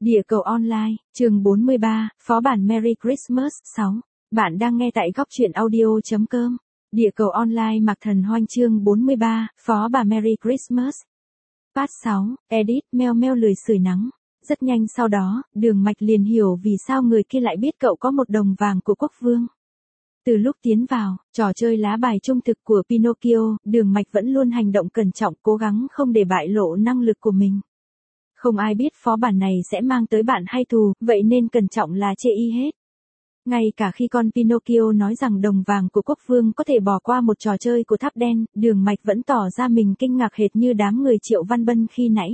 Địa cầu online, chương 43, phó bản Merry Christmas 6. Bạn đang nghe tại góc truyện audio.com. Địa cầu online Mạc Thần Hoanh chương 43, phó bà Merry Christmas. Part 6, edit, meo meo lười sưởi nắng. Rất nhanh sau đó, Đường Mạch liền hiểu vì sao người kia lại biết cậu có một đồng vàng của quốc vương. Từ lúc tiến vào, trò chơi lá bài trung thực của Pinocchio, Đường Mạch vẫn luôn hành động cẩn trọng, cố gắng không để bại lộ năng lực của mình. Không ai biết phó bản này sẽ mang tới bạn hay thù, vậy nên cẩn trọng là chê y hết. Ngay cả khi con Pinocchio nói rằng đồng vàng của quốc vương có thể bỏ qua một trò chơi của tháp đen, Đường Mạch vẫn tỏ ra mình kinh ngạc hệt như đám người Triệu Văn Bân khi nãy.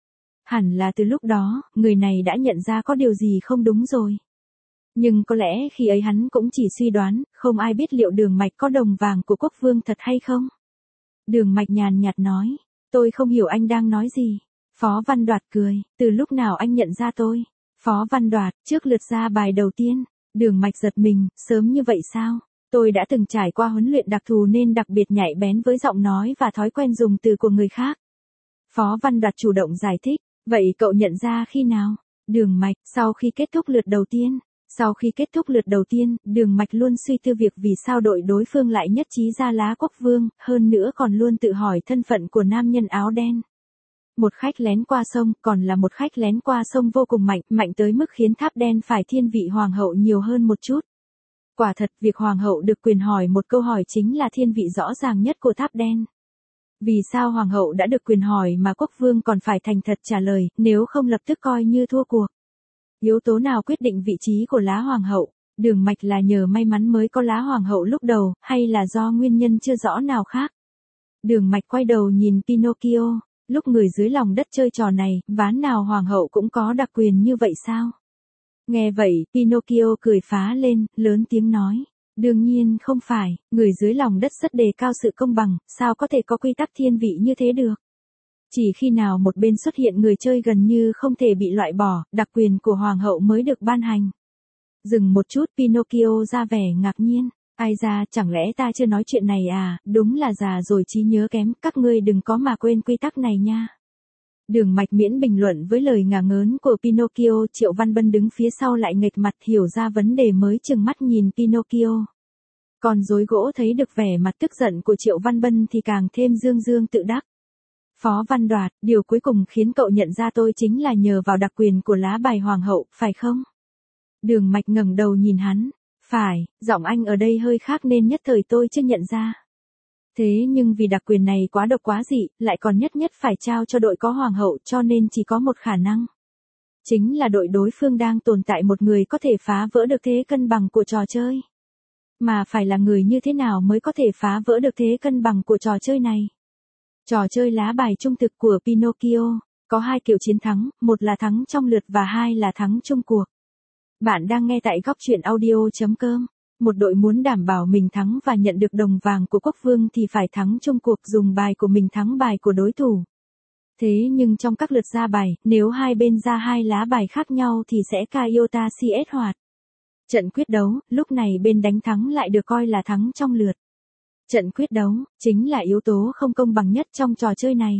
Hẳn là từ lúc đó, người này đã nhận ra có điều gì không đúng rồi. Nhưng có lẽ khi ấy hắn cũng chỉ suy đoán, không ai biết liệu Đường Mạch có đồng vàng của quốc vương thật hay không. Đường Mạch nhàn nhạt nói, tôi không hiểu anh đang nói gì. Phó Văn Đoạt cười, từ lúc nào anh nhận ra tôi? Phó Văn Đoạt, trước lượt ra bài đầu tiên, Đường Mạch giật mình, sớm như vậy sao? Tôi đã từng trải qua huấn luyện đặc thù nên đặc biệt nhạy bén với giọng nói và thói quen dùng từ của người khác. Phó Văn Đoạt chủ động giải thích, vậy cậu nhận ra khi nào? Đường Mạch, sau khi kết thúc lượt đầu tiên. Sau khi kết thúc lượt đầu tiên, Đường Mạch luôn suy tư việc vì sao đội đối phương lại nhất trí ra lá quốc vương, hơn nữa còn luôn tự hỏi thân phận của nam nhân áo đen. Một khách lén qua sông, còn là một khách lén qua sông vô cùng mạnh, mạnh tới mức khiến tháp đen phải thiên vị hoàng hậu nhiều hơn một chút. Quả thật, việc hoàng hậu được quyền hỏi một câu hỏi chính là thiên vị rõ ràng nhất của tháp đen. Vì sao hoàng hậu đã được quyền hỏi mà quốc vương còn phải thành thật trả lời, nếu không lập tức coi như thua cuộc? Yếu tố nào quyết định vị trí của lá hoàng hậu? Đường Mạch là nhờ may mắn mới có lá hoàng hậu lúc đầu, hay là do nguyên nhân chưa rõ nào khác? Đường Mạch quay đầu nhìn Pinocchio. Lúc người dưới lòng đất chơi trò này, ván nào hoàng hậu cũng có đặc quyền như vậy sao? Nghe vậy, Pinocchio cười phá lên, lớn tiếng nói. Đương nhiên không phải, người dưới lòng đất rất đề cao sự công bằng, sao có thể có quy tắc thiên vị như thế được? Chỉ khi nào một bên xuất hiện người chơi gần như không thể bị loại bỏ, đặc quyền của hoàng hậu mới được ban hành. Dừng một chút, Pinocchio ra vẻ ngạc nhiên. Ai ra, chẳng lẽ ta chưa nói chuyện này à, đúng là già rồi trí nhớ kém, các ngươi đừng có mà quên quy tắc này nha. Đường Mạch miễn bình luận với lời ngả ngớn của Pinocchio, Triệu Văn Bân đứng phía sau lại nghệch mặt hiểu ra vấn đề mới trừng mắt nhìn Pinocchio. Còn rối gỗ thấy được vẻ mặt tức giận của Triệu Văn Bân thì càng thêm dương dương tự đắc. Phó Văn Đoạt, điều cuối cùng khiến cậu nhận ra tôi chính là nhờ vào đặc quyền của lá bài hoàng hậu, phải không? Đường Mạch ngẩng đầu nhìn hắn. Phải, giọng anh ở đây hơi khác nên nhất thời tôi chưa nhận ra. Thế nhưng vì đặc quyền này quá độc quá dị, lại còn nhất phải trao cho đội có hoàng hậu cho nên chỉ có một khả năng. Chính là đội đối phương đang tồn tại một người có thể phá vỡ được thế cân bằng của trò chơi. Mà phải là người như thế nào mới có thể phá vỡ được thế cân bằng của trò chơi này? Trò chơi lá bài trung thực của Pinocchio, có hai kiểu chiến thắng, một là thắng trong lượt và hai là thắng chung cuộc. Bạn đang nghe tại góc truyện audio.com. Một đội muốn đảm bảo mình thắng và nhận được đồng vàng của quốc vương thì phải thắng chung cuộc dùng bài của mình thắng bài của đối thủ. Thế nhưng trong các lượt ra bài, nếu hai bên ra hai lá bài khác nhau thì sẽ Iota CS hoạt. Trận quyết đấu, lúc này bên đánh thắng lại được coi là thắng trong lượt. Trận quyết đấu, chính là yếu tố không công bằng nhất trong trò chơi này.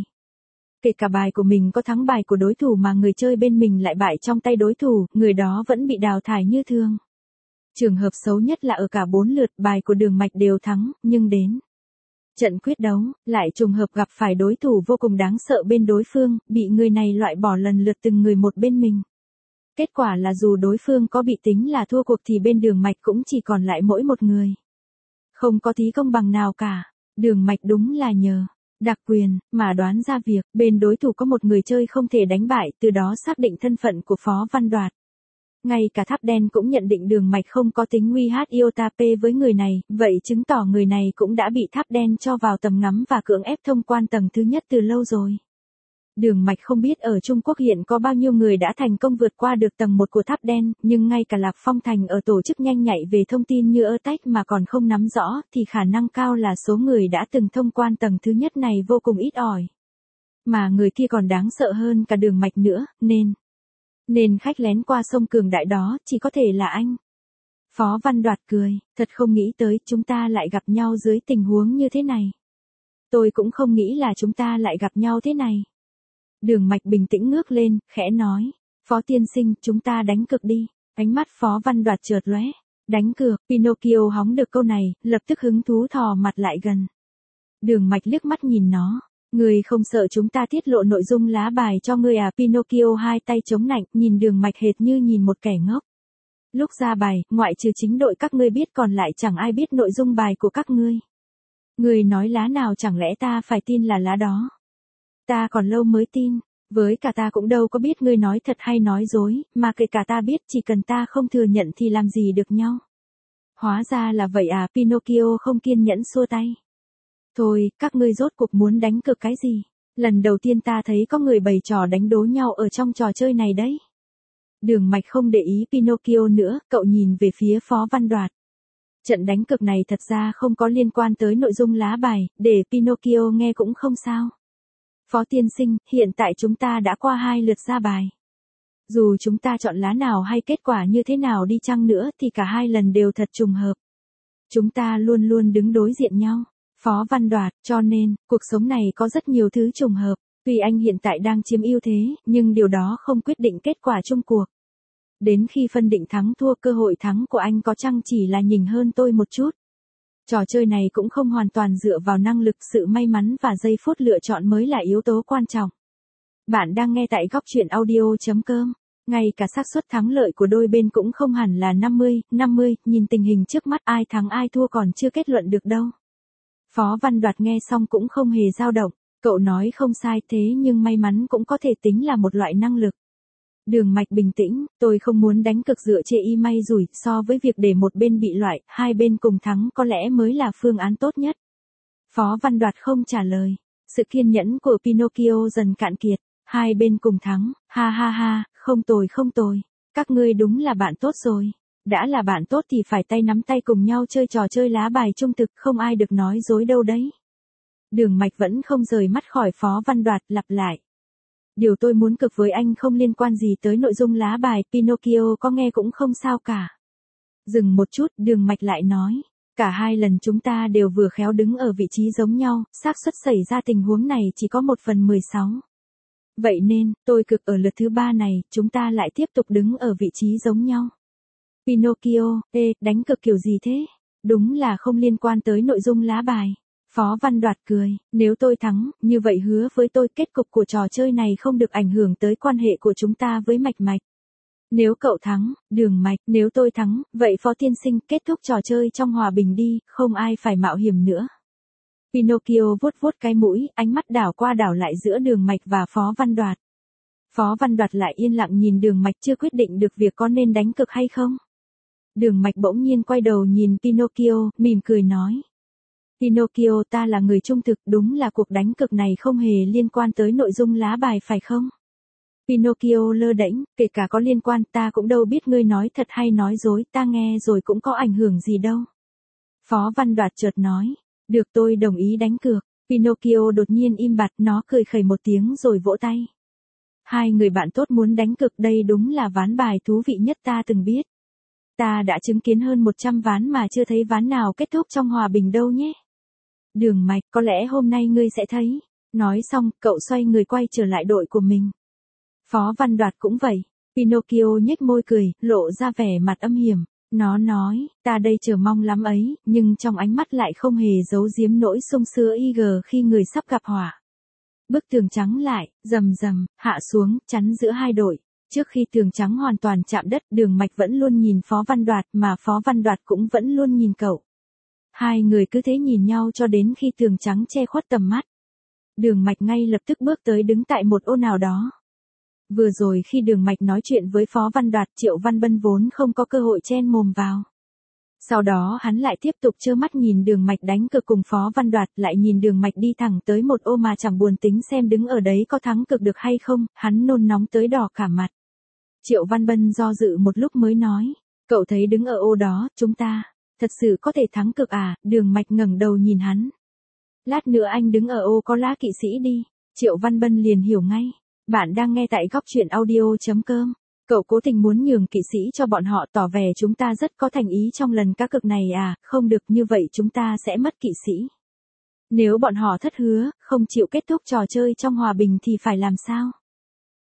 Kể cả bài của mình có thắng bài của đối thủ mà người chơi bên mình lại bại trong tay đối thủ, người đó vẫn bị đào thải như thường. Trường hợp xấu nhất là ở cả 4 lượt bài của Đường Mạch đều thắng, nhưng đến trận quyết đấu, lại trùng hợp gặp phải đối thủ vô cùng đáng sợ bên đối phương, bị người này loại bỏ lần lượt từng người một bên mình. Kết quả là dù đối phương có bị tính là thua cuộc thì bên Đường Mạch cũng chỉ còn lại mỗi một người. Không có tí công bằng nào cả, Đường Mạch đúng là nhờ đặc quyền, mà đoán ra việc, bên đối thủ có một người chơi không thể đánh bại, từ đó xác định thân phận của Phó Văn Đoạt. Ngay cả tháp đen cũng nhận định Đường Mạch không có tính nguy hại iota P với người này, vậy chứng tỏ người này cũng đã bị tháp đen cho vào tầm ngắm và cưỡng ép thông quan tầng thứ nhất từ lâu rồi. Đường Mạch không biết ở Trung Quốc hiện có bao nhiêu người đã thành công vượt qua được tầng 1 của tháp đen, nhưng ngay cả Lạc Phong Thành ở tổ chức nhanh nhạy về thông tin như Tech mà còn không nắm rõ, thì khả năng cao là số người đã từng thông quan tầng thứ nhất này vô cùng ít ỏi. Mà người kia còn đáng sợ hơn cả Đường Mạch nữa, nên khách lén qua sông cường đại đó chỉ có thể là anh. Phó Văn Đoạt cười, thật không nghĩ tới chúng ta lại gặp nhau dưới tình huống như thế này. Tôi cũng không nghĩ là chúng ta lại gặp nhau thế này. Đường Mạch bình tĩnh ngước lên, khẽ nói. Phó tiên sinh, chúng ta đánh cược đi. Ánh mắt Phó Văn Đoạt chợt lóe. Đánh cược, Pinocchio hóng được câu này, lập tức hứng thú thò mặt lại gần. Đường Mạch liếc mắt nhìn nó. Ngươi không sợ chúng ta tiết lộ nội dung lá bài cho ngươi à? Pinocchio hai tay chống nạnh, nhìn Đường Mạch hệt như nhìn một kẻ ngốc. Lúc ra bài, ngoại trừ chính đội các ngươi biết còn lại chẳng ai biết nội dung bài của các ngươi. Ngươi nói lá nào chẳng lẽ ta phải tin là lá đó? Ta còn lâu mới tin. Với cả ta cũng đâu có biết ngươi nói thật hay nói dối, mà kể cả ta biết chỉ cần ta không thừa nhận thì làm gì được nhau. Hóa ra là vậy à? Pinocchio không kiên nhẫn xua tay. Thôi, các ngươi rốt cuộc muốn đánh cược cái gì? Lần đầu tiên ta thấy có người bày trò đánh đố nhau ở trong trò chơi này đấy. Đường Mạch không để ý Pinocchio nữa, cậu nhìn về phía Phó Văn Đoạt. Trận đánh cược này thật ra không có liên quan tới nội dung lá bài, để Pinocchio nghe cũng không sao. Phó tiên sinh, hiện tại chúng ta đã qua 2 lượt ra bài. Dù chúng ta chọn lá nào hay kết quả như thế nào đi chăng nữa thì cả 2 lần đều thật trùng hợp. Chúng ta luôn luôn đứng đối diện nhau. Phó Văn Đoạt, cho nên, cuộc sống này có rất nhiều thứ trùng hợp. Tuy anh hiện tại đang chiếm ưu thế, nhưng điều đó không quyết định kết quả chung cuộc. Đến khi phân định thắng thua, cơ hội thắng của anh có chăng chỉ là nhỉnh hơn tôi một chút. Trò chơi này cũng không hoàn toàn dựa vào năng lực, sự may mắn và giây phút lựa chọn mới là yếu tố quan trọng. Bạn đang nghe tại góc truyện audio.com. Ngay cả xác suất thắng lợi của đôi bên cũng không hẳn là 50-50, nhìn tình hình trước mắt ai thắng ai thua còn chưa kết luận được đâu. Phó Văn Đoạt nghe xong cũng không hề dao động, cậu nói không sai, thế nhưng may mắn cũng có thể tính là một loại năng lực. Đường Mạch bình tĩnh, tôi không muốn đánh cược dựa trên y may rủi, so với việc để một bên bị loại, 2 bên cùng thắng có lẽ mới là phương án tốt nhất. Phó Văn Đoạt không trả lời, sự kiên nhẫn của Pinocchio dần cạn kiệt, 2 bên cùng thắng, ha ha ha, không tồi, các ngươi đúng là bạn tốt rồi. Đã là bạn tốt thì phải tay nắm tay cùng nhau chơi trò chơi lá bài trung thực, không ai được nói dối đâu đấy. Đường Mạch vẫn không rời mắt khỏi Phó Văn Đoạt, lặp lại. Điều tôi muốn cược với anh không liên quan gì tới nội dung lá bài, Pinocchio có nghe cũng không sao cả. Dừng một chút, Đường Mạch lại nói. Cả 2 lần chúng ta đều vừa khéo đứng ở vị trí giống nhau, xác suất xảy ra tình huống này chỉ có 1/16. Vậy nên, tôi cược ở lượt thứ 3 này, chúng ta lại tiếp tục đứng ở vị trí giống nhau. Pinocchio, đánh cược kiểu gì thế? Đúng là không liên quan tới nội dung lá bài. Phó Văn Đoạt cười, nếu tôi thắng, như vậy hứa với tôi kết cục của trò chơi này không được ảnh hưởng tới quan hệ của chúng ta với Mạch Mạch. Nếu cậu thắng, Đường Mạch, nếu tôi thắng, vậy Phó tiên sinh kết thúc trò chơi trong hòa bình đi, không ai phải mạo hiểm nữa. Pinocchio vuốt vuốt cái mũi, ánh mắt đảo qua đảo lại giữa Đường Mạch và Phó Văn Đoạt. Phó Văn Đoạt lại yên lặng nhìn Đường Mạch, chưa quyết định được việc có nên đánh cược hay không. Đường Mạch bỗng nhiên quay đầu nhìn Pinocchio, mỉm cười nói. Pinocchio, ta là người trung thực, đúng là cuộc đánh cược này không hề liên quan tới nội dung lá bài phải không? Pinocchio lơ đễnh, kể cả có liên quan ta cũng đâu biết ngươi nói thật hay nói dối, ta nghe rồi cũng có ảnh hưởng gì đâu. Phó Văn Đoạt chợt nói, được tôi đồng ý đánh cược. Pinocchio đột nhiên im bặt, nó cười khẩy một tiếng rồi vỗ tay. 2 người bạn tốt muốn đánh cược, đây đúng là ván bài thú vị nhất ta từng biết. Ta đã chứng kiến hơn 100 ván mà chưa thấy ván nào kết thúc trong hòa bình đâu nhé. Đường Mạch, có lẽ hôm nay ngươi sẽ thấy. Nói xong, cậu xoay người quay trở lại đội của mình. Phó Văn Đoạt cũng vậy. Pinocchio nhếch môi cười, lộ ra vẻ mặt âm hiểm. Nó nói, ta đây chờ mong lắm ấy, nhưng trong ánh mắt lại không hề giấu giếm nỗi sung sướng khi người sắp gặp họa. Bức tường trắng lại, rầm rầm, hạ xuống, chắn giữa 2 đội. Trước khi tường trắng hoàn toàn chạm đất, Đường Mạch vẫn luôn nhìn Phó Văn Đoạt, mà Phó Văn Đoạt cũng vẫn luôn nhìn cậu. 2 người cứ thế nhìn nhau cho đến khi tường trắng che khuất tầm mắt. Đường Mạch ngay lập tức bước tới đứng tại một ô nào đó. Vừa rồi khi Đường Mạch nói chuyện với Phó Văn Đoạt, Triệu Văn Bân vốn không có cơ hội chen mồm vào. Sau đó hắn lại tiếp tục trơ mắt nhìn Đường Mạch đánh cược cùng Phó Văn Đoạt, lại nhìn Đường Mạch đi thẳng tới một ô mà chẳng buồn tính xem đứng ở đấy có thắng cược được hay không, hắn nôn nóng tới đỏ cả mặt. Triệu Văn Bân do dự một lúc mới nói, cậu thấy đứng ở ô đó, chúng ta, thật sự có thể thắng cược à? Đường Mạch ngẩng đầu nhìn hắn. Lát nữa anh đứng ở ô có lá kỵ sĩ đi. Triệu Văn Bân liền hiểu ngay. Bạn đang nghe tại góc truyện audio.com. Cậu cố tình muốn nhường kỵ sĩ cho bọn họ, tỏ vẻ chúng ta rất có thành ý trong lần cá cược này à? Không được, như vậy chúng ta sẽ mất kỵ sĩ. Nếu bọn họ thất hứa, không chịu kết thúc trò chơi trong hòa bình thì phải làm sao?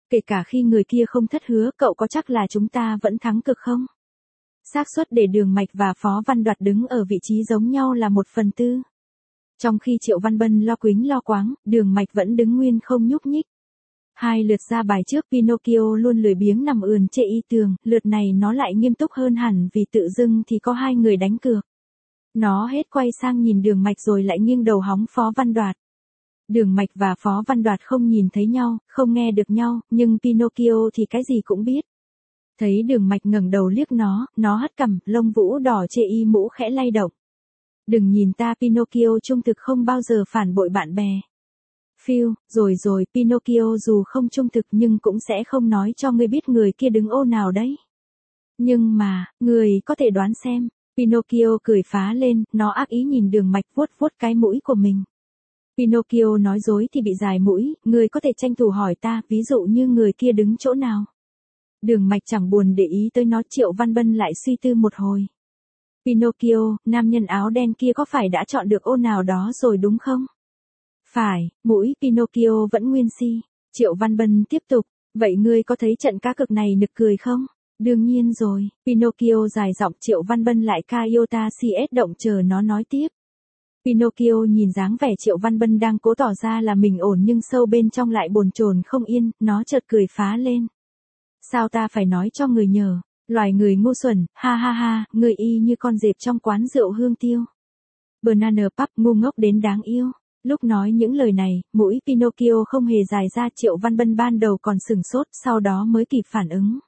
Kể cả khi người kia không thất hứa, cậu có chắc là chúng ta vẫn thắng cực không? Xác suất để Đường Mạch và Phó Văn Đoạt đứng ở vị trí giống nhau là 1/4. Trong khi Triệu Văn Bân lo quính lo quáng, Đường Mạch vẫn đứng nguyên không nhúc nhích. Hai lượt ra bài trước Pinocchio luôn lười biếng nằm ườn chệ y tường, lượt này nó lại nghiêm túc hơn hẳn vì tự dưng thì có hai người đánh cược. Nó hết quay sang nhìn Đường Mạch rồi lại nghiêng đầu hóng Phó Văn Đoạt. Đường Mạch và Phó Văn Đoạt không nhìn thấy nhau, không nghe được nhau, nhưng Pinocchio thì cái gì cũng biết. Thấy Đường Mạch ngẩng đầu liếc nó hất cằm, lông vũ đỏ chệ y mũ khẽ lay động. Đừng nhìn ta, Pinocchio trung thực không bao giờ phản bội bạn bè. Phiêu, rồi, Pinocchio dù không trung thực nhưng cũng sẽ không nói cho ngươi biết người kia đứng ô nào đấy. Nhưng mà, người có thể đoán xem. Pinocchio cười phá lên, nó ác ý nhìn Đường Mạch vuốt vuốt cái mũi của mình. Pinocchio nói dối thì bị dài mũi, người có thể tranh thủ hỏi ta, ví dụ như người kia đứng chỗ nào. Đường Mạch chẳng buồn để ý tới nó. Triệu Văn Bân lại suy tư một hồi. Pinocchio, nam nhân áo đen kia có phải đã chọn được ô nào đó rồi đúng không? Phải, mũi Pinocchio vẫn nguyên si. Triệu Văn Bân tiếp tục, vậy ngươi có thấy trận cá cược này nực cười không? Đương nhiên rồi, Pinocchio dài giọng. Triệu Văn Bân lại Iota CS động chờ nó nói tiếp. Pinocchio nhìn dáng vẻ Triệu Văn Bân đang cố tỏ ra là mình ổn nhưng sâu bên trong lại bồn chồn không yên, nó chợt cười phá lên. Sao ta phải nói cho người nhờ, loài người ngu xuẩn, ha ha ha, người y như con dẹp trong quán rượu hương tiêu. Banana Pub ngu ngốc đến đáng yêu. Lúc nói những lời này, mũi Pinocchio không hề dài ra. Triệu Văn Bân ban đầu còn sửng sốt, sau đó mới kịp phản ứng.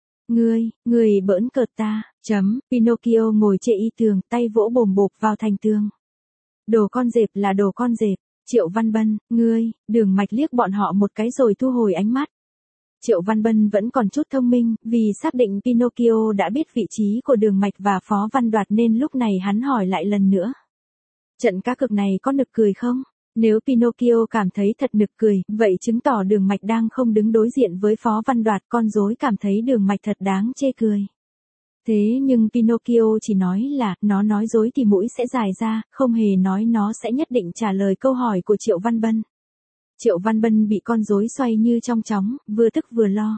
Ngươi bỡn cợt ta, Pinocchio ngồi chệ y tường, tay vỗ bồm bộp vào thành tường. Đồ con dẹp là đồ con dẹp. Triệu Văn Bân, Đường Mạch liếc bọn họ một cái rồi thu hồi ánh mắt. Triệu Văn Bân vẫn còn chút thông minh, vì xác định Pinocchio đã biết vị trí của Đường Mạch và Phó Văn Đoạt nên lúc này hắn hỏi lại lần nữa. Trận cá cược này có nực cười không? Nếu Pinocchio cảm thấy thật nực cười, vậy chứng tỏ Đường Mạch đang không đứng đối diện với Phó Văn Đoạt. Con rối cảm thấy Đường Mạch thật đáng chê cười. Thế nhưng Pinocchio chỉ nói là, nó nói dối thì mũi sẽ dài ra, không hề nói nó sẽ nhất định trả lời câu hỏi của Triệu Văn Bân. Triệu Văn Bân bị con rối xoay như trong chóng, vừa tức vừa lo.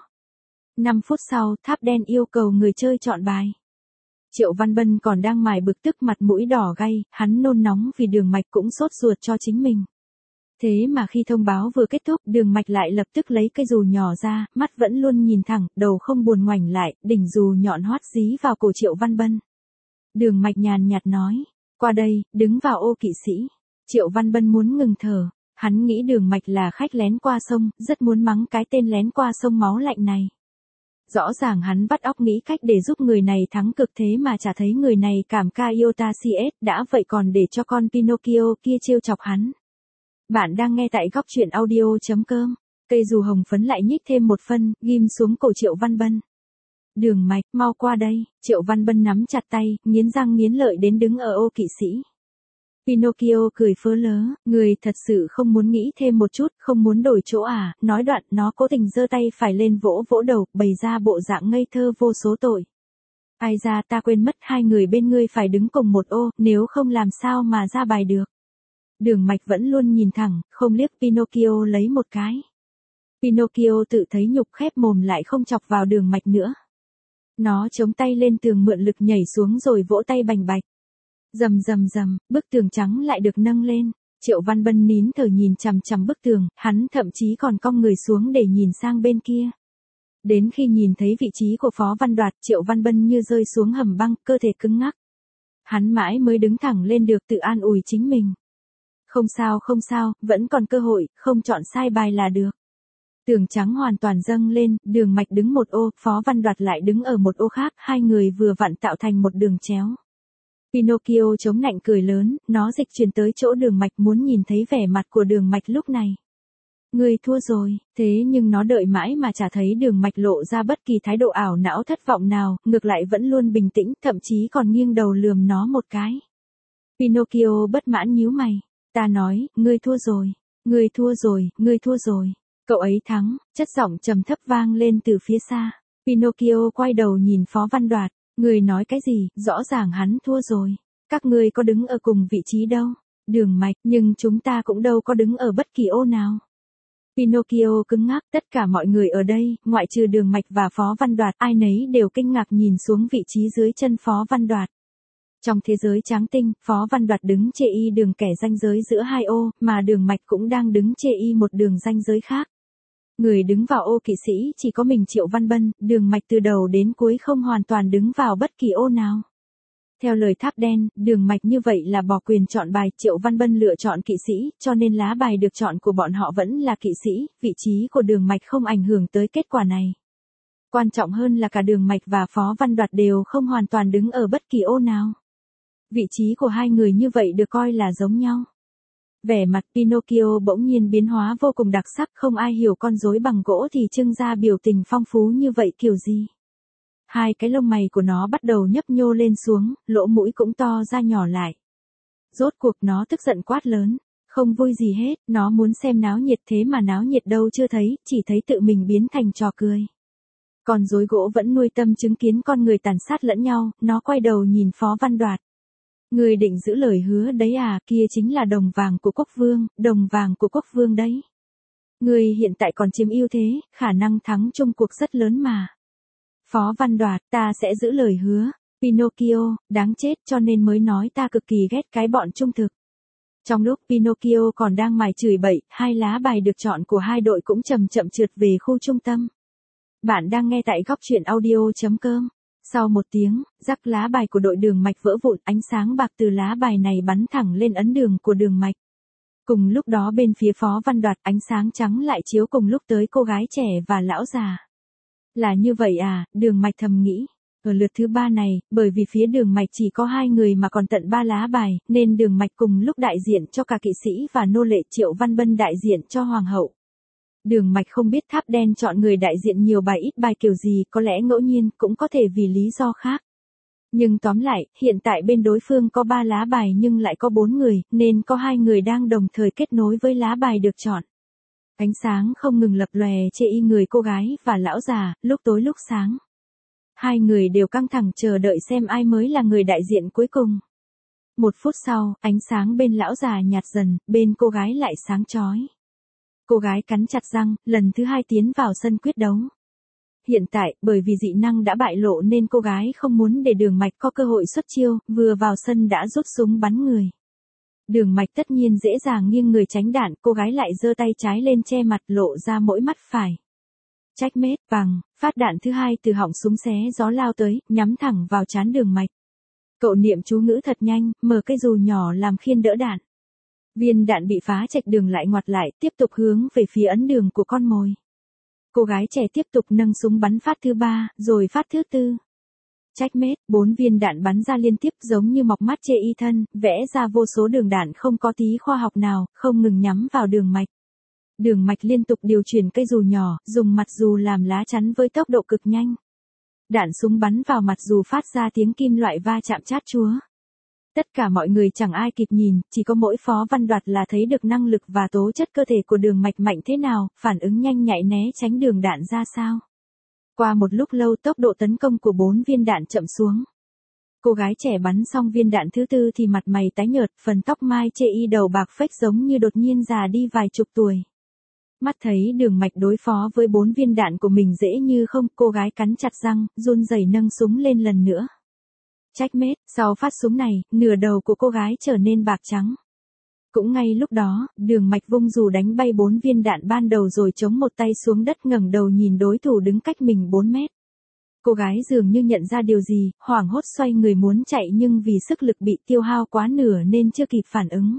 5 phút sau, tháp đen yêu cầu người chơi chọn bài. Triệu Văn Bân còn đang mải bực tức mặt mũi đỏ gay, hắn nôn nóng vì Đường Mạch cũng sốt ruột cho chính mình. Thế mà khi thông báo vừa kết thúc, Đường Mạch lại lập tức lấy cây dù nhỏ ra, mắt vẫn luôn nhìn thẳng, đầu không buồn ngoảnh lại, đỉnh dù nhọn hoắt dí vào cổ Triệu Văn Bân. Đường Mạch nhàn nhạt nói, qua đây, đứng vào ô kỵ sĩ. Triệu Văn Bân muốn ngừng thở, hắn nghĩ Đường Mạch là khách lén qua sông, rất muốn mắng cái tên lén qua sông máu lạnh này. Rõ ràng hắn vắt óc nghĩ cách để giúp người này thắng cực thế mà chả thấy người này cảm Iota CS, đã vậy còn để cho con Pinocchio kia trêu chọc hắn. Bạn đang nghe tại góc truyện audio.com. Cây dù hồng phấn lại nhích thêm một phân, ghim xuống cổ Triệu Văn Bân. Đường Mạch, mau qua đây. Triệu Văn Bân nắm chặt tay, nghiến răng nghiến lợi đến đứng ở ô kỵ sĩ. Pinocchio cười phớ lớ, người thật sự không muốn nghĩ thêm một chút, không muốn đổi chỗ à? Nói đoạn nó cố tình giơ tay phải lên vỗ vỗ đầu, bày ra bộ dạng ngây thơ vô số tội. Ai ra, ta quên mất hai người bên ngươi phải đứng cùng một ô, nếu không làm sao mà ra bài được. Đường Mạch vẫn luôn nhìn thẳng, không liếc Pinocchio lấy một cái. Pinocchio tự thấy nhục, khép mồm lại không chọc vào Đường Mạch nữa. Nó chống tay lên tường mượn lực nhảy xuống rồi vỗ tay bành bạch. Rầm, bức tường trắng lại được nâng lên. Triệu Văn Bân nín thở nhìn chằm chằm bức tường, hắn thậm chí còn cong người xuống để nhìn sang bên kia. Đến khi nhìn thấy vị trí của Phó Văn Đoạt, Triệu Văn Bân như rơi xuống hầm băng, cơ thể cứng ngắc. Hắn mãi mới đứng thẳng lên được, tự an ủi chính mình. Không sao, vẫn còn cơ hội, không chọn sai bài là được. Tường trắng hoàn toàn dâng lên, Đường Mạch đứng một ô, Phó Văn Đoạt lại đứng ở một ô khác, hai người vừa vặn tạo thành một đường chéo. Pinocchio chống nạnh cười lớn, nó dịch chuyển tới chỗ Đường Mạch muốn nhìn thấy vẻ mặt của Đường Mạch lúc này. Ngươi thua rồi, thế nhưng nó đợi mãi mà chả thấy Đường Mạch lộ ra bất kỳ thái độ ảo não thất vọng nào, ngược lại vẫn luôn bình tĩnh, thậm chí còn nghiêng đầu lườm nó một cái. Pinocchio bất mãn nhíu mày, ta nói, ngươi thua rồi. Cậu ấy thắng, chất giọng trầm thấp vang lên từ phía xa. Pinocchio quay đầu nhìn Phó Văn Đoạt. Người nói cái gì, rõ ràng hắn thua rồi. Các ngươi có đứng ở cùng vị trí đâu. Đường Mạch, nhưng chúng ta cũng đâu có đứng ở bất kỳ ô nào. Pinocchio cứng ngắc, tất cả mọi người ở đây, ngoại trừ Đường Mạch và Phó Văn Đoạt, ai nấy đều kinh ngạc nhìn xuống vị trí dưới chân Phó Văn Đoạt. Trong thế giới tráng tinh, Phó Văn Đoạt đứng chê y đường kẻ ranh giới giữa hai ô, mà Đường Mạch cũng đang đứng chê y một đường ranh giới khác. Người đứng vào ô kỵ sĩ chỉ có mình Triệu Văn Bân, Đường Mạch từ đầu đến cuối không hoàn toàn đứng vào bất kỳ ô nào. Theo lời Tháp Đen, Đường Mạch như vậy là bỏ quyền chọn bài, Triệu Văn Bân lựa chọn kỵ sĩ, cho nên lá bài được chọn của bọn họ vẫn là kỵ sĩ, vị trí của Đường Mạch không ảnh hưởng tới kết quả này. Quan trọng hơn là cả Đường Mạch và Phó Văn Đoạt đều không hoàn toàn đứng ở bất kỳ ô nào. Vị trí của hai người như vậy được coi là giống nhau. Vẻ mặt Pinocchio bỗng nhiên biến hóa vô cùng đặc sắc, không ai hiểu con rối bằng gỗ thì trưng ra biểu tình phong phú như vậy kiểu gì. Hai cái lông mày của nó bắt đầu nhấp nhô lên xuống, lỗ mũi cũng to ra nhỏ lại. Rốt cuộc nó tức giận quát lớn, không vui gì hết, nó muốn xem náo nhiệt thế mà náo nhiệt đâu chưa thấy, chỉ thấy tự mình biến thành trò cười. Con rối gỗ vẫn nuôi tâm chứng kiến con người tàn sát lẫn nhau, nó quay đầu nhìn Phó Văn Đoạt. Người định giữ lời hứa đấy à, kia chính là đồng vàng của quốc vương, đồng vàng của quốc vương đấy. Người hiện tại còn chiếm ưu thế, khả năng thắng chung cuộc rất lớn mà. Phó Văn Đoạt, ta sẽ giữ lời hứa. Pinocchio, đáng chết cho nên mới nói ta cực kỳ ghét cái bọn trung thực. Trong lúc Pinocchio còn đang mải chửi bậy, hai lá bài được chọn của hai đội cũng chậm chậm trượt về khu trung tâm. Bạn đang nghe tại góc truyện audio.com. Sau một tiếng, rắc lá bài của đội Đường Mạch vỡ vụn, ánh sáng bạc từ lá bài này bắn thẳng lên ấn đường của Đường Mạch. Cùng lúc đó bên phía Phó Văn Đoạt, ánh sáng trắng lại chiếu cùng lúc tới cô gái trẻ và lão già. Là như vậy à, Đường Mạch thầm nghĩ. Ở lượt thứ 3 này, bởi vì phía Đường Mạch chỉ có 2 người mà còn tận 3 lá bài, nên Đường Mạch cùng lúc đại diện cho cả kỵ sĩ và nô lệ, Triệu Văn Bân đại diện cho hoàng hậu. Đường Mạch không biết Tháp Đen chọn người đại diện nhiều bài ít bài kiểu gì, có lẽ ngẫu nhiên, cũng có thể vì lý do khác. Nhưng tóm lại, hiện tại bên đối phương có 3 lá bài nhưng lại có 4 người, nên có 2 người đang đồng thời kết nối với lá bài được chọn. Ánh sáng không ngừng lập lòe chê y người cô gái và lão già, lúc tối lúc sáng. Hai người đều căng thẳng chờ đợi xem ai mới là người đại diện cuối cùng. 1 phút sau, ánh sáng bên lão già nhạt dần, bên cô gái lại sáng chói. Cô gái cắn chặt răng, lần thứ 2 tiến vào sân quyết đấu. Hiện tại, bởi vì dị năng đã bại lộ nên cô gái không muốn để Đường Mạch có cơ hội xuất chiêu, vừa vào sân đã rút súng bắn người. Đường Mạch tất nhiên dễ dàng nghiêng người tránh đạn, cô gái lại giơ tay trái lên che mặt lộ ra mỗi mắt phải. Trách mết, bằng, phát đạn thứ 2 từ họng súng xé gió lao tới, nhắm thẳng vào trán Đường Mạch. Cậu niệm chú ngữ thật nhanh, mở cây dù nhỏ làm khiên đỡ đạn. Viên đạn bị phá chạch đường lại ngoặt lại, tiếp tục hướng về phía ấn đường của con mồi. Cô gái trẻ tiếp tục nâng súng bắn phát thứ 3, rồi phát thứ 4. Trách mết, 4 viên đạn bắn ra liên tiếp giống như mọc mắt chê y thân, vẽ ra vô số đường đạn không có tí khoa học nào, không ngừng nhắm vào Đường Mạch. Đường Mạch liên tục điều chuyển cây dù nhỏ, dùng mặt dù làm lá chắn với tốc độ cực nhanh. Đạn súng bắn vào mặt dù phát ra tiếng kim loại va chạm chát chúa. Tất cả mọi người chẳng ai kịp nhìn, chỉ có mỗi Phó Văn Đoạt là thấy được năng lực và tố chất cơ thể của Đường Mạch mạnh thế nào, phản ứng nhanh nhạy né tránh đường đạn ra sao. Qua một lúc lâu tốc độ tấn công của 4 viên đạn chậm xuống. Cô gái trẻ bắn xong viên đạn thứ 4 thì mặt mày tái nhợt, phần tóc mai chê y đầu bạc phách giống như đột nhiên già đi vài chục tuổi. Mắt thấy Đường Mạch đối phó với 4 viên đạn của mình dễ như không, cô gái cắn chặt răng, run rẩy nâng súng lên lần nữa. Trách mết, sau phát súng này, nửa đầu của cô gái trở nên bạc trắng. Cũng ngay lúc đó, Đường Mạch vung dù đánh bay 4 viên đạn ban đầu rồi chống một tay xuống đất ngẩng đầu nhìn đối thủ đứng cách mình 4 mét. Cô gái dường như nhận ra điều gì, hoảng hốt xoay người muốn chạy nhưng vì sức lực bị tiêu hao quá nửa nên chưa kịp phản ứng.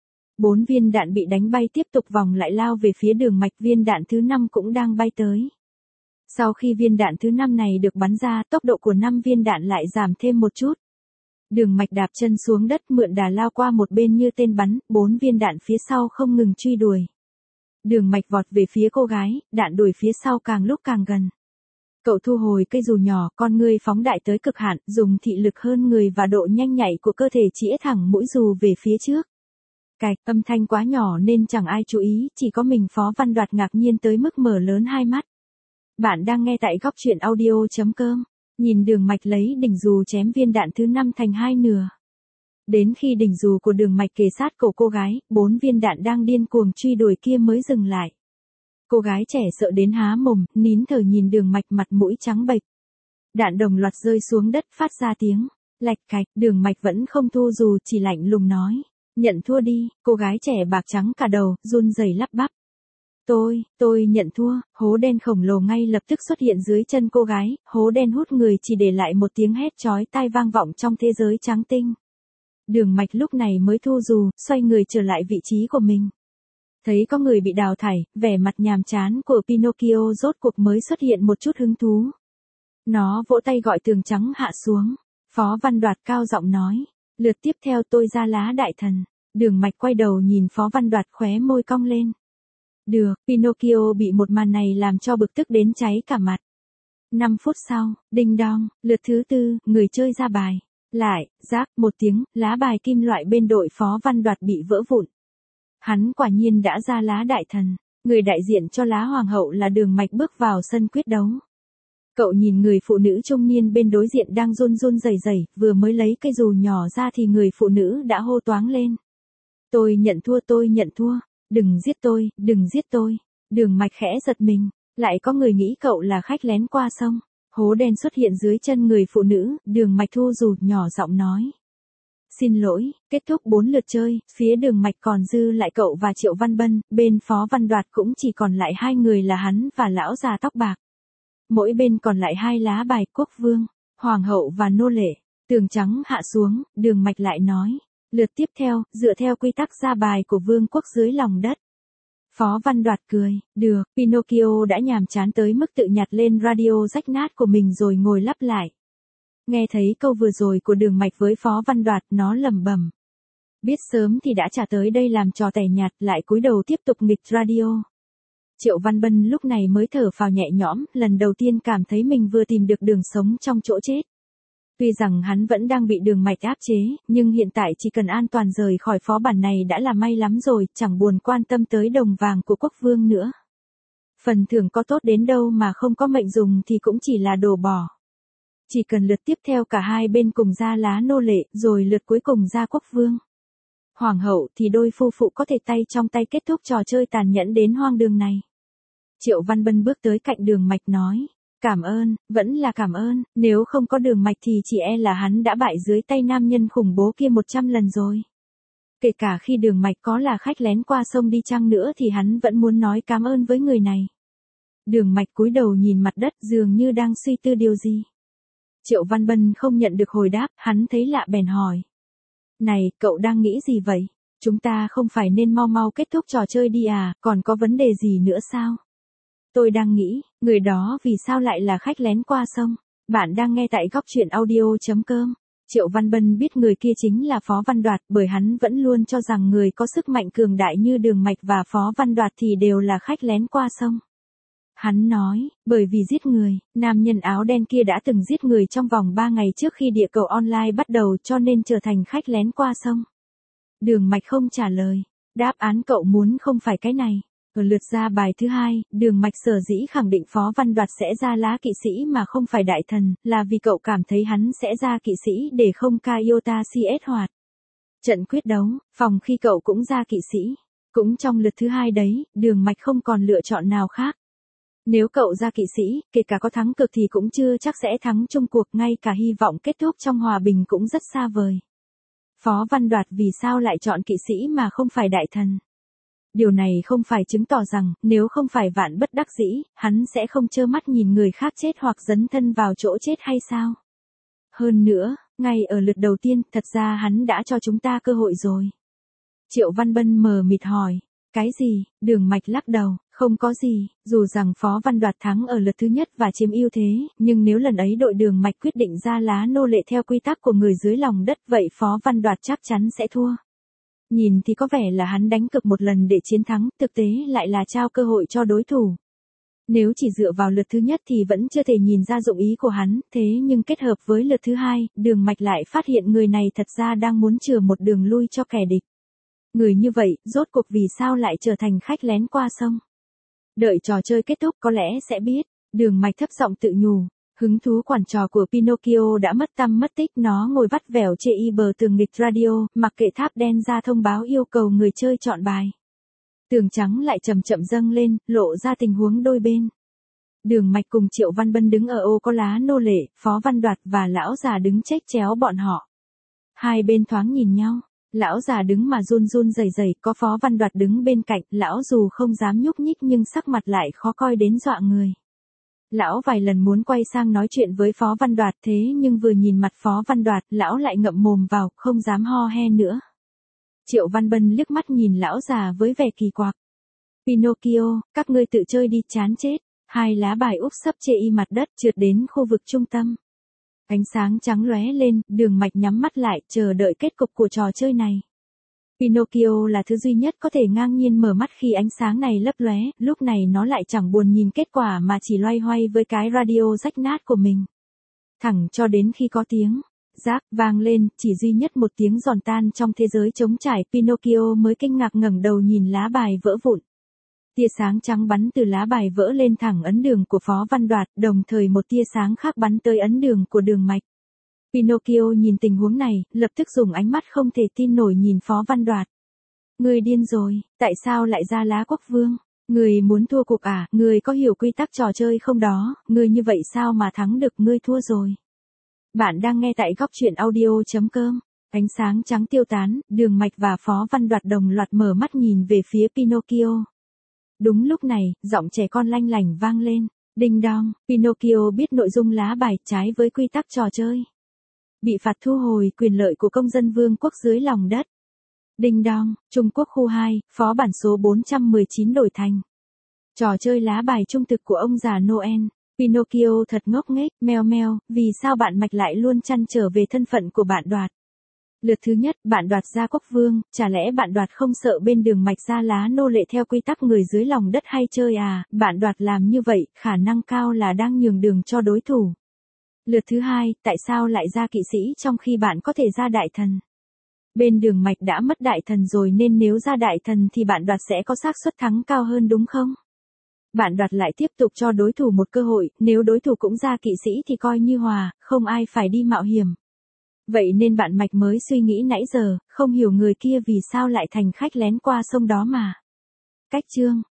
4 viên đạn bị đánh bay tiếp tục vòng lại lao về phía Đường Mạch, viên đạn thứ 5 cũng đang bay tới. Sau khi viên đạn thứ 5 này được bắn ra, tốc độ của 5 viên đạn lại giảm thêm một chút. Đường Mạch đạp chân xuống đất mượn đà lao qua một bên như tên bắn, 4 viên đạn phía sau không ngừng truy đuổi. Đường Mạch vọt về phía cô gái, đạn đuổi phía sau càng lúc càng gần. Cậu thu hồi cây dù nhỏ, con ngươi phóng đại tới cực hạn, dùng thị lực hơn người và độ nhanh nhạy của cơ thể chĩa thẳng mũi dù về phía trước. Cạch, âm thanh quá nhỏ nên chẳng ai chú ý, chỉ có mình Phó Văn Đoạt ngạc nhiên tới mức mở lớn hai mắt. Bạn đang nghe tại góc truyện audio.com. Nhìn Đường Mạch lấy đỉnh dù chém viên đạn thứ 5 thành 2 nửa. Đến khi đỉnh dù của Đường Mạch kề sát cổ cô gái, 4 viên đạn đang điên cuồng truy đuổi kia mới dừng lại. Cô gái trẻ sợ đến há mồm, nín thở nhìn Đường Mạch mặt mũi trắng bệch. Đạn đồng loạt rơi xuống đất phát ra tiếng lạch cạch, Đường Mạch vẫn không thu dù, chỉ lạnh lùng nói. Nhận thua đi. Cô gái trẻ bạc trắng cả đầu, run rẩy lắp bắp. Tôi nhận thua. Hố đen khổng lồ ngay lập tức xuất hiện dưới chân cô gái, hố đen hút người chỉ để lại một tiếng hét chói tai vang vọng trong thế giới trắng tinh. Đường Mạch lúc này mới thu dù, xoay người trở lại vị trí của mình. Thấy có người bị đào thải, vẻ mặt nhàm chán của Pinocchio rốt cuộc mới xuất hiện một chút hứng thú. Nó vỗ tay gọi Tường Trắng hạ xuống. Phó Văn Đoạt cao giọng nói. Lượt tiếp theo tôi ra lá đại thần. Đường Mạch quay đầu nhìn Phó Văn Đoạt khóe môi cong lên. Được, Pinocchio bị một màn này làm cho bực tức đến cháy cả mặt. 5 phút sau, đinh đong, lượt thứ 4, người chơi ra bài. Lại, rác, một tiếng, lá bài kim loại bên đội Phó Văn Đoạt bị vỡ vụn. Hắn quả nhiên đã ra lá đại thần. Người đại diện cho lá hoàng hậu là Đường Mạch bước vào sân quyết đấu. Cậu nhìn người phụ nữ trung niên bên đối diện đang run run rẩy rẩy, vừa mới lấy cây dù nhỏ ra thì người phụ nữ đã hô toáng lên. Tôi nhận thua. Đừng giết tôi. Đường Mạch khẽ giật mình, lại có người nghĩ cậu là khách lén qua sông. Hố đen xuất hiện dưới chân người phụ nữ, Đường Mạch thu dù, nhỏ giọng nói. Xin lỗi, kết thúc 4 lượt chơi, phía Đường Mạch còn dư lại cậu và Triệu Văn Bân, bên Phó Văn Đoạt cũng chỉ còn lại 2 người là hắn và lão già tóc bạc. Mỗi bên còn lại 2 lá bài quốc vương, hoàng hậu và nô lệ. Tường Trắng hạ xuống, Đường Mạch lại nói. Lượt tiếp theo, dựa theo quy tắc ra bài của vương quốc dưới lòng đất. Phó Văn Đoạt cười, được, Pinocchio đã nhàm chán tới mức tự nhặt lên radio rách nát của mình rồi ngồi lắp lại. Nghe thấy câu vừa rồi của Đường Mạch với Phó Văn Đoạt, nó lẩm bẩm. Biết sớm thì đã trả tới đây làm trò tẻ nhạt, lại cúi đầu tiếp tục nghịch radio. Triệu Văn Bân lúc này mới thở phào nhẹ nhõm, lần đầu tiên cảm thấy mình vừa tìm được đường sống trong chỗ chết. Tuy rằng hắn vẫn đang bị Đường Mạch áp chế, nhưng hiện tại chỉ cần an toàn rời khỏi phó bản này đã là may lắm rồi, chẳng buồn quan tâm tới đồng vàng của quốc vương nữa. Phần thưởng có tốt đến đâu mà không có mệnh dùng thì cũng chỉ là đồ bỏ. Chỉ cần lượt tiếp theo cả hai bên cùng ra lá nô lệ, rồi lượt cuối cùng ra quốc vương. Hoàng hậu thì đôi phu phụ có thể tay trong tay kết thúc trò chơi tàn nhẫn đến hoang đường này. Triệu Văn Bân bước tới cạnh Đường Mạch nói. Cảm ơn, vẫn là cảm ơn, nếu không có Đường Mạch thì chỉ e là hắn đã bại dưới tay nam nhân khủng bố kia 100 lần rồi. Kể cả khi Đường Mạch có là khách lén qua sông đi chăng nữa thì hắn vẫn muốn nói cảm ơn với người này. Đường Mạch cúi đầu nhìn mặt đất dường như đang suy tư điều gì. Triệu Văn Bân không nhận được hồi đáp, hắn thấy lạ bèn hỏi. Này, cậu đang nghĩ gì vậy? Chúng ta không phải nên mau mau kết thúc trò chơi đi à, còn có vấn đề gì nữa sao? Tôi đang nghĩ, người đó vì sao lại là khách lén qua sông? Bạn đang nghe tại góc truyện audio.com. Triệu Văn Bân biết người kia chính là Phó Văn Đoạt, bởi hắn vẫn luôn cho rằng người có sức mạnh cường đại như Đường Mạch và Phó Văn Đoạt thì đều là khách lén qua sông. Hắn nói, bởi vì giết người, nam nhân áo đen kia đã từng giết người trong vòng 3 ngày trước khi địa cầu online bắt đầu cho nên trở thành khách lén qua sông. Đường Mạch không trả lời. Đáp án cậu muốn không phải cái này. Ở lượt ra bài thứ 2, Đường Mạch sở dĩ khẳng định Phó Văn Đoạt sẽ ra lá kỵ sĩ mà không phải đại thần, là vì cậu cảm thấy hắn sẽ ra kỵ sĩ để không ca iota CS hoạt. Trận quyết đấu, phòng khi cậu cũng ra kỵ sĩ. Cũng trong lượt thứ 2 đấy, Đường Mạch không còn lựa chọn nào khác. Nếu cậu ra kỵ sĩ, kể cả có thắng cực thì cũng chưa chắc sẽ thắng chung cuộc, ngay cả hy vọng kết thúc trong hòa bình cũng rất xa vời. Phó Văn Đoạt vì sao lại chọn kỵ sĩ mà không phải đại thần? Điều này không phải chứng tỏ rằng, nếu không phải vạn bất đắc dĩ, hắn sẽ không trơ mắt nhìn người khác chết hoặc dấn thân vào chỗ chết hay sao? Hơn nữa, ngay ở lượt đầu tiên, thật ra hắn đã cho chúng ta cơ hội rồi. Triệu Văn Bân mờ mịt hỏi, cái gì? Đường Mạch lắc đầu, không có gì, dù rằng Phó Văn Đoạt thắng ở lượt thứ nhất và chiếm ưu thế, nhưng nếu lần ấy đội Đường Mạch quyết định ra lá nô lệ theo quy tắc của người dưới lòng đất vậy Phó Văn Đoạt chắc chắn sẽ thua. Nhìn thì có vẻ là hắn đánh cược một lần để chiến thắng, thực tế lại là trao cơ hội cho đối thủ. Nếu chỉ dựa vào lượt thứ nhất thì vẫn chưa thể nhìn ra dụng ý của hắn, thế nhưng kết hợp với lượt thứ 2, Đường Mạch lại phát hiện người này thật ra đang muốn chừa một đường lui cho kẻ địch. Người như vậy, rốt cuộc vì sao lại trở thành khách lén qua sông? Đợi trò chơi kết thúc có lẽ sẽ biết. Đường Mạch thấp giọng tự nhủ. Hứng thú quản trò của Pinocchio đã mất tăm mất tích, nó ngồi vắt vẻo chê y bờ tường nghịch radio, mặc kệ tháp đen ra thông báo yêu cầu người chơi chọn bài. Tường trắng lại chậm chậm dâng lên, lộ ra tình huống đôi bên. Đường Mạch cùng Triệu Văn Bân đứng ở ô có lá nô lệ, Phó Văn Đoạt và lão già đứng chếch chéo bọn họ. Hai bên thoáng nhìn nhau, lão già đứng mà run run rẩy rẩy, có Phó Văn Đoạt đứng bên cạnh, lão dù không dám nhúc nhích nhưng sắc mặt lại khó coi đến dọa người. Lão vài lần muốn quay sang nói chuyện với Phó Văn Đoạt thế nhưng vừa nhìn mặt Phó Văn Đoạt, lão lại ngậm mồm vào, không dám ho he nữa. Triệu Văn Bân liếc mắt nhìn lão già với vẻ kỳ quặc. Pinocchio, các ngươi tự chơi đi, chán chết. Hai lá bài úp sấp chê y mặt đất trượt đến khu vực trung tâm. Ánh sáng trắng lóe lên, Đường Mạch nhắm mắt lại, chờ đợi kết cục của trò chơi này. Pinocchio là thứ duy nhất có thể ngang nhiên mở mắt khi ánh sáng này lấp lóe, lúc này nó lại chẳng buồn nhìn kết quả mà chỉ loay hoay với cái radio rách nát của mình. Thẳng cho đến khi có tiếng rác vang lên, chỉ duy nhất một tiếng giòn tan trong thế giới trống trải, Pinocchio mới kinh ngạc ngẩng đầu nhìn lá bài vỡ vụn. Tia sáng trắng bắn từ lá bài vỡ lên thẳng ấn đường của Phó Văn Đoạt, đồng thời một tia sáng khác bắn tới ấn đường của Đường Mạch. Pinocchio nhìn tình huống này, lập tức dùng ánh mắt không thể tin nổi nhìn Phó Văn Đoạt. Ngươi điên rồi, tại sao lại ra lá quốc vương? Ngươi muốn thua cuộc à? Ngươi có hiểu quy tắc trò chơi không đó? Ngươi như vậy sao mà thắng được? Ngươi thua rồi. Bạn đang nghe tại góc truyện audio.com. Ánh sáng trắng tiêu tán, Đường Mạch và Phó Văn Đoạt đồng loạt mở mắt nhìn về phía Pinocchio. Đúng lúc này, giọng trẻ con lanh lảnh vang lên. Đinh đong, Pinocchio biết nội dung lá bài trái với quy tắc trò chơi. Bị phạt thu hồi quyền lợi của công dân vương quốc dưới lòng đất. Đinh đong, Trung Quốc khu 2, phó bản số 419 đổi thành. Trò chơi lá bài trung thực của ông già Noel. Pinocchio thật ngốc nghếch, meo meo, vì sao bạn Mạch lại luôn trăn trở về thân phận của bạn Đoạt? Lượt thứ nhất, bạn Đoạt ra quốc vương, chả lẽ bạn Đoạt không sợ bên Đường Mạch ra lá nô lệ theo quy tắc người dưới lòng đất hay chơi à? Bạn Đoạt làm như vậy, khả năng cao là đang nhường đường cho đối thủ. Lượt thứ hai, tại sao lại ra kỵ sĩ trong khi bạn có thể ra đại thần? Bên Đường Mạch đã mất đại thần rồi nên nếu ra đại thần thì bạn Đoạt sẽ có xác suất thắng cao hơn đúng không? Bạn Đoạt lại tiếp tục cho đối thủ một cơ hội, nếu đối thủ cũng ra kỵ sĩ thì coi như hòa, không ai phải đi mạo hiểm. Vậy nên bạn Mạch mới suy nghĩ nãy giờ, không hiểu người kia vì sao lại thành khách lén qua sông đó mà. Cách chương